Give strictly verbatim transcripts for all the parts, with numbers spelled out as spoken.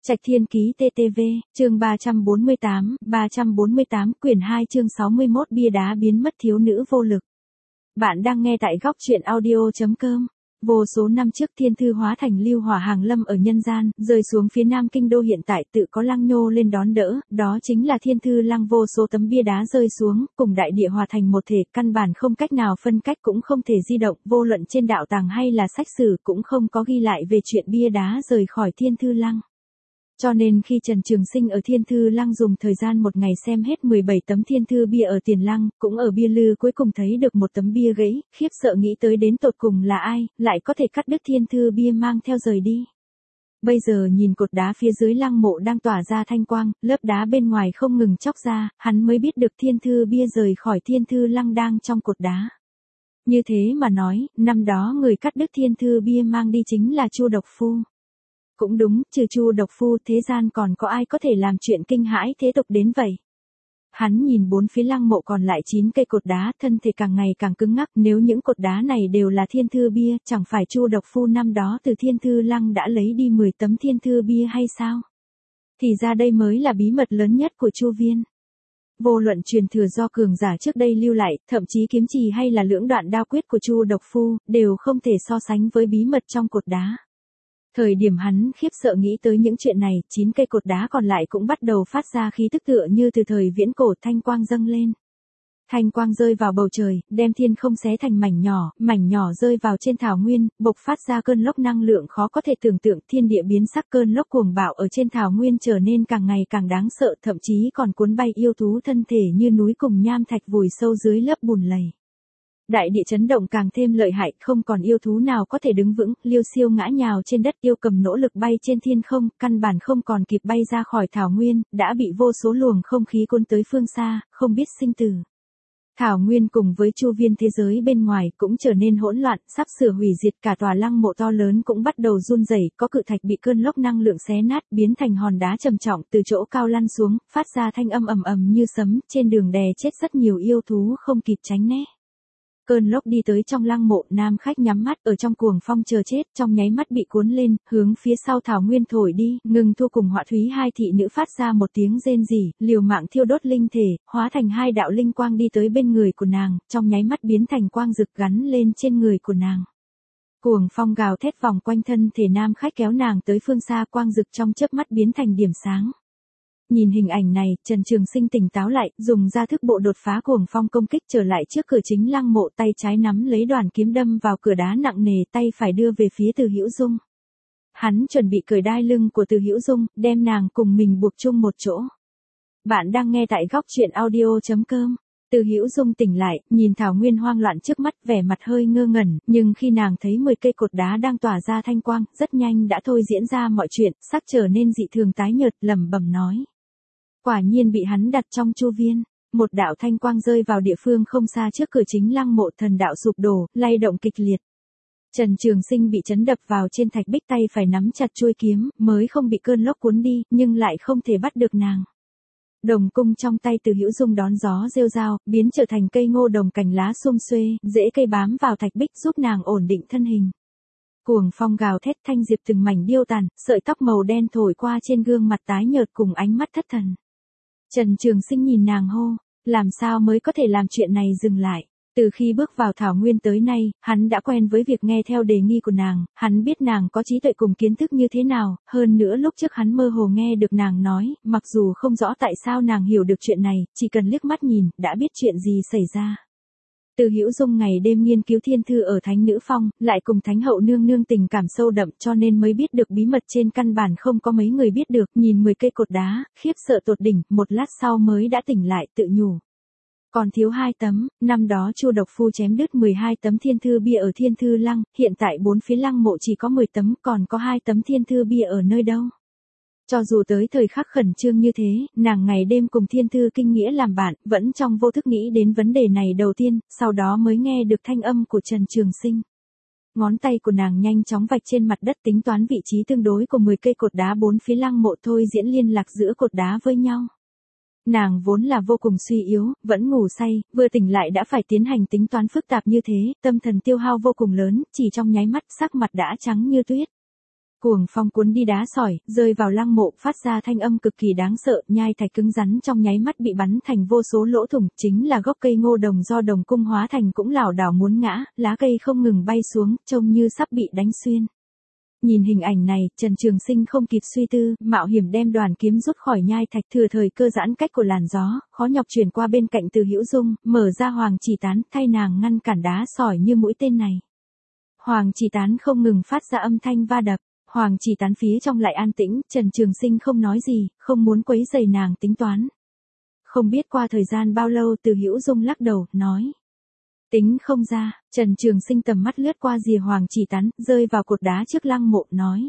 Trạch Thiên Ký tê tê vê, chương ba trăm bốn mươi tám, ba trăm bốn mươi tám, quyển hai chương sáu mươi mốt bia đá biến mất thiếu nữ vô lực. Bạn đang nghe tại góc truyện audio chấm com. Vô số năm trước thiên thư hóa thành lưu hỏa hàng lâm ở nhân gian, rơi xuống phía nam kinh đô hiện tại tự có lăng nhô lên đón đỡ, đó chính là thiên thư lăng. Vô số tấm bia đá rơi xuống, cùng đại địa hòa thành một thể, căn bản không cách nào phân cách cũng không thể di động, vô luận trên đạo tàng hay là sách sử cũng không có ghi lại về chuyện bia đá rời khỏi thiên thư lăng. Cho nên khi Trần Trường Sinh ở Thiên Thư Lăng dùng thời gian một ngày xem hết mười bảy tấm thiên thư bia ở tiền lăng, cũng ở bia lư cuối cùng thấy được một tấm bia gãy, khiếp sợ nghĩ tới đến tột cùng là ai, lại có thể cắt đứt thiên thư bia mang theo rời đi. Bây giờ nhìn cột đá phía dưới lăng mộ đang tỏa ra thanh quang, lớp đá bên ngoài không ngừng chóc ra, hắn mới biết được thiên thư bia rời khỏi Thiên Thư Lăng đang trong cột đá. Như thế mà nói, năm đó người cắt đứt thiên thư bia mang đi chính là Chu Độc Phu. Cũng đúng, trừ Chu Độc Phu thế gian còn có ai có thể làm chuyện kinh hãi thế tục đến vậy. Hắn nhìn bốn phía lăng mộ còn lại chín cây cột đá, thân thể càng ngày càng cứng ngắc, nếu những cột đá này đều là thiên thư bia, chẳng phải Chu Độc Phu năm đó từ Thiên Thư Lăng đã lấy đi mười tấm thiên thư bia hay sao? Thì ra đây mới là bí mật lớn nhất của Chu Viên. Vô luận truyền thừa do cường giả trước đây lưu lại, thậm chí kiếm trì hay là lưỡng đoạn đao quyết của Chu Độc Phu, đều không thể so sánh với bí mật trong cột đá. Thời điểm hắn khiếp sợ nghĩ tới những chuyện này, chín cây cột đá còn lại cũng bắt đầu phát ra khí tức tựa như từ thời viễn cổ, thanh quang dâng lên. Thanh quang rơi vào bầu trời, đem thiên không xé thành mảnh nhỏ, mảnh nhỏ rơi vào trên thảo nguyên, bộc phát ra cơn lốc năng lượng khó có thể tưởng tượng, thiên địa biến sắc, cơn lốc cuồng bạo ở trên thảo nguyên trở nên càng ngày càng đáng sợ, thậm chí còn cuốn bay yêu thú thân thể như núi cùng nham thạch vùi sâu dưới lớp bùn lầy. Đại địa chấn động càng thêm lợi hại, không còn yêu thú nào có thể đứng vững, Liêu Siêu ngã nhào trên đất, Yêu Cầm nỗ lực bay trên thiên không, căn bản không còn kịp bay ra khỏi thảo nguyên, đã bị vô số luồng không khí cuốn tới phương xa, không biết sinh tử. Thảo nguyên cùng với chu viên thế giới bên ngoài cũng trở nên hỗn loạn, sắp sửa hủy diệt, cả tòa lăng mộ to lớn cũng bắt đầu run rẩy, có cự thạch bị cơn lốc năng lượng xé nát, biến thành hòn đá trầm trọng từ chỗ cao lăn xuống, phát ra thanh âm ầm ầm như sấm, trên đường đè chết rất nhiều yêu thú không kịp tránh né. Cơn lốc đi tới trong lăng mộ, nam khách nhắm mắt ở trong cuồng phong chờ chết, trong nháy mắt bị cuốn lên, hướng phía sau thảo nguyên thổi đi, Ngưng Thu cùng Họa Thúy hai thị nữ phát ra một tiếng rên rỉ, liều mạng thiêu đốt linh thể, hóa thành hai đạo linh quang đi tới bên người của nàng, trong nháy mắt biến thành quang rực gắn lên trên người của nàng. Cuồng phong gào thét vòng quanh thân thể nam khách kéo nàng tới phương xa, quang rực trong chớp mắt biến thành điểm sáng. Nhìn hình ảnh này, Trần Trường Sinh tỉnh táo lại, dùng ra thức bộ đột phá cuồng phong công kích trở lại trước cửa chính lăng mộ, tay trái nắm lấy đoàn kiếm đâm vào cửa đá nặng nề, tay phải đưa về phía Từ Hữu Dung. Hắn chuẩn bị cởi đai lưng của Từ Hữu Dung, đem nàng cùng mình buộc chung một chỗ. Bạn đang nghe tại góc truyện audio chấm com. Từ Hữu Dung tỉnh lại, nhìn thảo nguyên hoang loạn trước mắt, vẻ mặt hơi ngơ ngẩn, nhưng khi nàng thấy mười cây cột đá đang tỏa ra thanh quang, rất nhanh đã thôi diễn ra mọi chuyện, sắc trở nên dị thường tái nhợt, lẩm bẩm nói. Quả nhiên bị hắn đặt trong chu viên, một đạo thanh quang rơi vào địa phương không xa trước cửa chính lăng mộ, thần đạo sụp đổ, lay động kịch liệt. Trần Trường Sinh bị chấn đập vào trên thạch bích, tay phải nắm chặt chuôi kiếm, mới không bị cơn lốc cuốn đi, nhưng lại không thể bắt được nàng. Đồng cung trong tay Từ Hữu Dung đón gió rêu rao, biến trở thành cây ngô đồng cành lá sum xuê, rễ cây bám vào thạch bích giúp nàng ổn định thân hình. Cuồng phong gào thét, thanh diệp từng mảnh điêu tàn, sợi tóc màu đen thổi qua trên gương mặt tái nhợt cùng ánh mắt thất thần. Trần Trường Sinh nhìn nàng hô, làm sao mới có thể làm chuyện này dừng lại. Từ khi bước vào thảo nguyên tới nay, hắn đã quen với việc nghe theo đề nghị của nàng, hắn biết nàng có trí tuệ cùng kiến thức như thế nào, hơn nữa lúc trước hắn mơ hồ nghe được nàng nói, mặc dù không rõ tại sao nàng hiểu được chuyện này, chỉ cần liếc mắt nhìn, đã biết chuyện gì xảy ra. Từ Hữu Dung ngày đêm nghiên cứu thiên thư ở Thánh Nữ Phong, lại cùng Thánh Hậu nương nương tình cảm sâu đậm, cho nên mới biết được bí mật trên, căn bản không có mấy người biết được, nhìn mười cây cột đá, khiếp sợ tột đỉnh, một lát sau mới đã tỉnh lại, tự nhủ. Còn thiếu hai tấm, năm đó Chu Độc Phu chém đứt mười hai tấm thiên thư bia ở Thiên Thư Lăng, hiện tại bốn phía lăng mộ chỉ có mười tấm, còn có hai tấm thiên thư bia ở nơi đâu? Cho dù tới thời khắc khẩn trương như thế, nàng ngày đêm cùng Thiên Thư Kinh Nghĩa làm bạn, vẫn trong vô thức nghĩ đến vấn đề này đầu tiên, sau đó mới nghe được thanh âm của Trần Trường Sinh. Ngón tay của nàng nhanh chóng vạch trên mặt đất, tính toán vị trí tương đối của mười cây cột đá bốn phía lăng mộ, thôi diễn liên lạc giữa cột đá với nhau. Nàng vốn là vô cùng suy yếu, vẫn ngủ say, vừa tỉnh lại đã phải tiến hành tính toán phức tạp như thế, tâm thần tiêu hao vô cùng lớn, chỉ trong nháy mắt sắc mặt đã trắng như tuyết. Cuồng phong cuốn đi đá sỏi, rơi vào lăng mộ, phát ra thanh âm cực kỳ đáng sợ, nhai thạch cứng rắn trong nháy mắt bị bắn thành vô số lỗ thủng, chính là gốc cây ngô đồng do đồng cung hóa thành cũng lảo đảo muốn ngã, lá cây không ngừng bay xuống, trông như sắp bị đánh xuyên. Nhìn hình ảnh này, Trần Trường Sinh không kịp suy tư, mạo hiểm đem đoàn kiếm rút khỏi nhai thạch, thừa thời cơ giãn cách của làn gió, khó nhọc chuyển qua bên cạnh Từ Hữu Dung, mở ra Hoàng Chỉ Tán, thay nàng ngăn cản đá sỏi như mũi tên này. Hoàng Chỉ Tán không ngừng phát ra âm thanh va đập, Hoàng Chỉ Tán phía trong lại an tĩnh, Trần Trường Sinh không nói gì, không muốn quấy rầy nàng tính toán. Không biết qua thời gian bao lâu, Từ Hữu Dung lắc đầu, nói. Tính không ra, Trần Trường Sinh tầm mắt lướt qua rìa Hoàng Chỉ Tán, rơi vào cột đá trước lăng mộ, nói.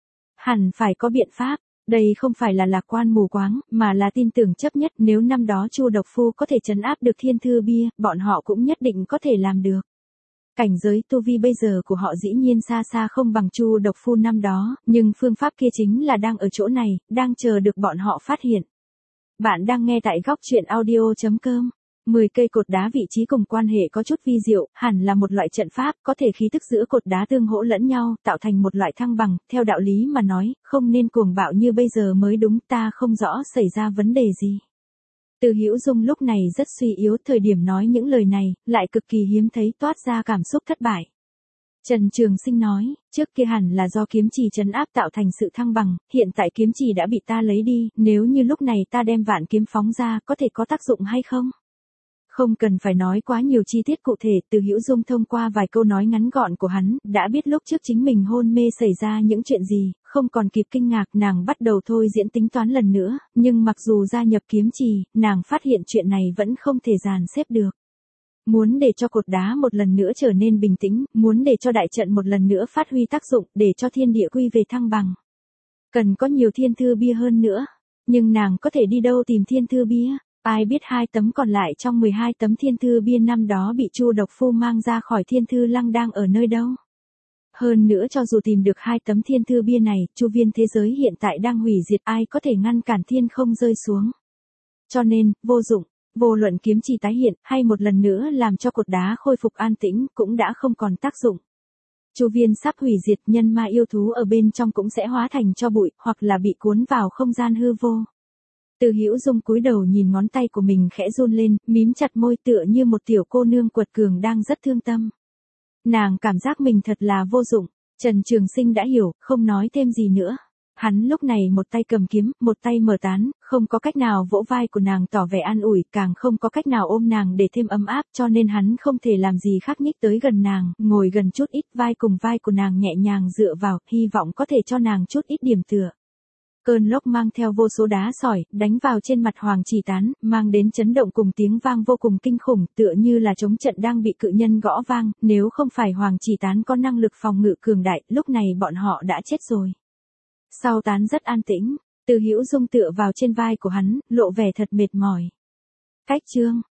Hẳn phải có biện pháp, đây không phải là lạc quan mù quáng, mà là tin tưởng chấp nhất, nếu năm đó Chu Độc Phu có thể trấn áp được Thiên Thư Bia, bọn họ cũng nhất định có thể làm được. Cảnh giới tu vi bây giờ của họ dĩ nhiên xa xa không bằng Chu Độc Phu năm đó, nhưng phương pháp kia chính là đang ở chỗ này, đang chờ được bọn họ phát hiện. Bạn đang nghe tại góc truyện audio chấm com. mười cây cột đá vị trí cùng quan hệ có chút vi diệu, hẳn là một loại trận pháp, có thể khí tức giữa cột đá tương hỗ lẫn nhau, tạo thành một loại thăng bằng, theo đạo lý mà nói, không nên cuồng bạo như bây giờ mới đúng, ta không rõ xảy ra vấn đề gì. Từ Hữu Dung lúc này rất suy yếu, thời điểm nói những lời này, lại cực kỳ hiếm thấy toát ra cảm xúc thất bại. Trần Trường Sinh nói, trước kia hẳn là do kiếm chỉ trấn áp tạo thành sự thăng bằng, hiện tại kiếm chỉ đã bị ta lấy đi, nếu như lúc này ta đem vạn kiếm phóng ra, có thể có tác dụng hay không? Không cần phải nói quá nhiều chi tiết cụ thể, Từ Hữu Dung thông qua vài câu nói ngắn gọn của hắn, đã biết lúc trước chính mình hôn mê xảy ra những chuyện gì, không còn kịp kinh ngạc, nàng bắt đầu thôi diễn tính toán lần nữa, nhưng mặc dù gia nhập kiếm trì, nàng phát hiện chuyện này vẫn không thể dàn xếp được. Muốn để cho cột đá một lần nữa trở nên bình tĩnh, muốn để cho đại trận một lần nữa phát huy tác dụng, để cho thiên địa quy về thăng bằng. Cần có nhiều thiên thư bia hơn nữa, nhưng nàng có thể đi đâu tìm thiên thư bia? Ai biết hai tấm còn lại trong mười hai tấm thiên thư bia năm đó bị Chu Độc Phu mang ra khỏi thiên thư lăng đang ở nơi đâu? Hơn nữa cho dù tìm được hai tấm thiên thư bia này, chu viên thế giới hiện tại đang hủy diệt, ai có thể ngăn cản thiên không rơi xuống? Cho nên, vô dụng, vô luận kiếm chỉ tái hiện, hay một lần nữa làm cho cột đá khôi phục an tĩnh, cũng đã không còn tác dụng. Chu viên sắp hủy diệt, nhân ma yêu thú ở bên trong cũng sẽ hóa thành tro bụi, hoặc là bị cuốn vào không gian hư vô. Từ Hữu Dung cúi đầu nhìn ngón tay của mình khẽ run lên, mím chặt môi tựa như một tiểu cô nương quật cường đang rất thương tâm. Nàng cảm giác mình thật là vô dụng. Trần Trường Sinh đã hiểu, không nói thêm gì nữa. Hắn lúc này một tay cầm kiếm, một tay mở tán, không có cách nào vỗ vai của nàng tỏ vẻ an ủi, càng không có cách nào ôm nàng để thêm ấm áp, cho nên hắn không thể làm gì khác nhích tới gần nàng, ngồi gần chút ít, vai cùng vai của nàng nhẹ nhàng dựa vào, hy vọng có thể cho nàng chút ít điểm tựa. Cơn lốc mang theo vô số đá sỏi, đánh vào trên mặt Hoàng Chỉ Tán, mang đến chấn động cùng tiếng vang vô cùng kinh khủng, tựa như là trống trận đang bị cự nhân gõ vang, nếu không phải Hoàng Chỉ Tán có năng lực phòng ngự cường đại, lúc này bọn họ đã chết rồi. Sau tán rất an tĩnh, Từ Hữu Dung tựa vào trên vai của hắn, lộ vẻ thật mệt mỏi. Cách chương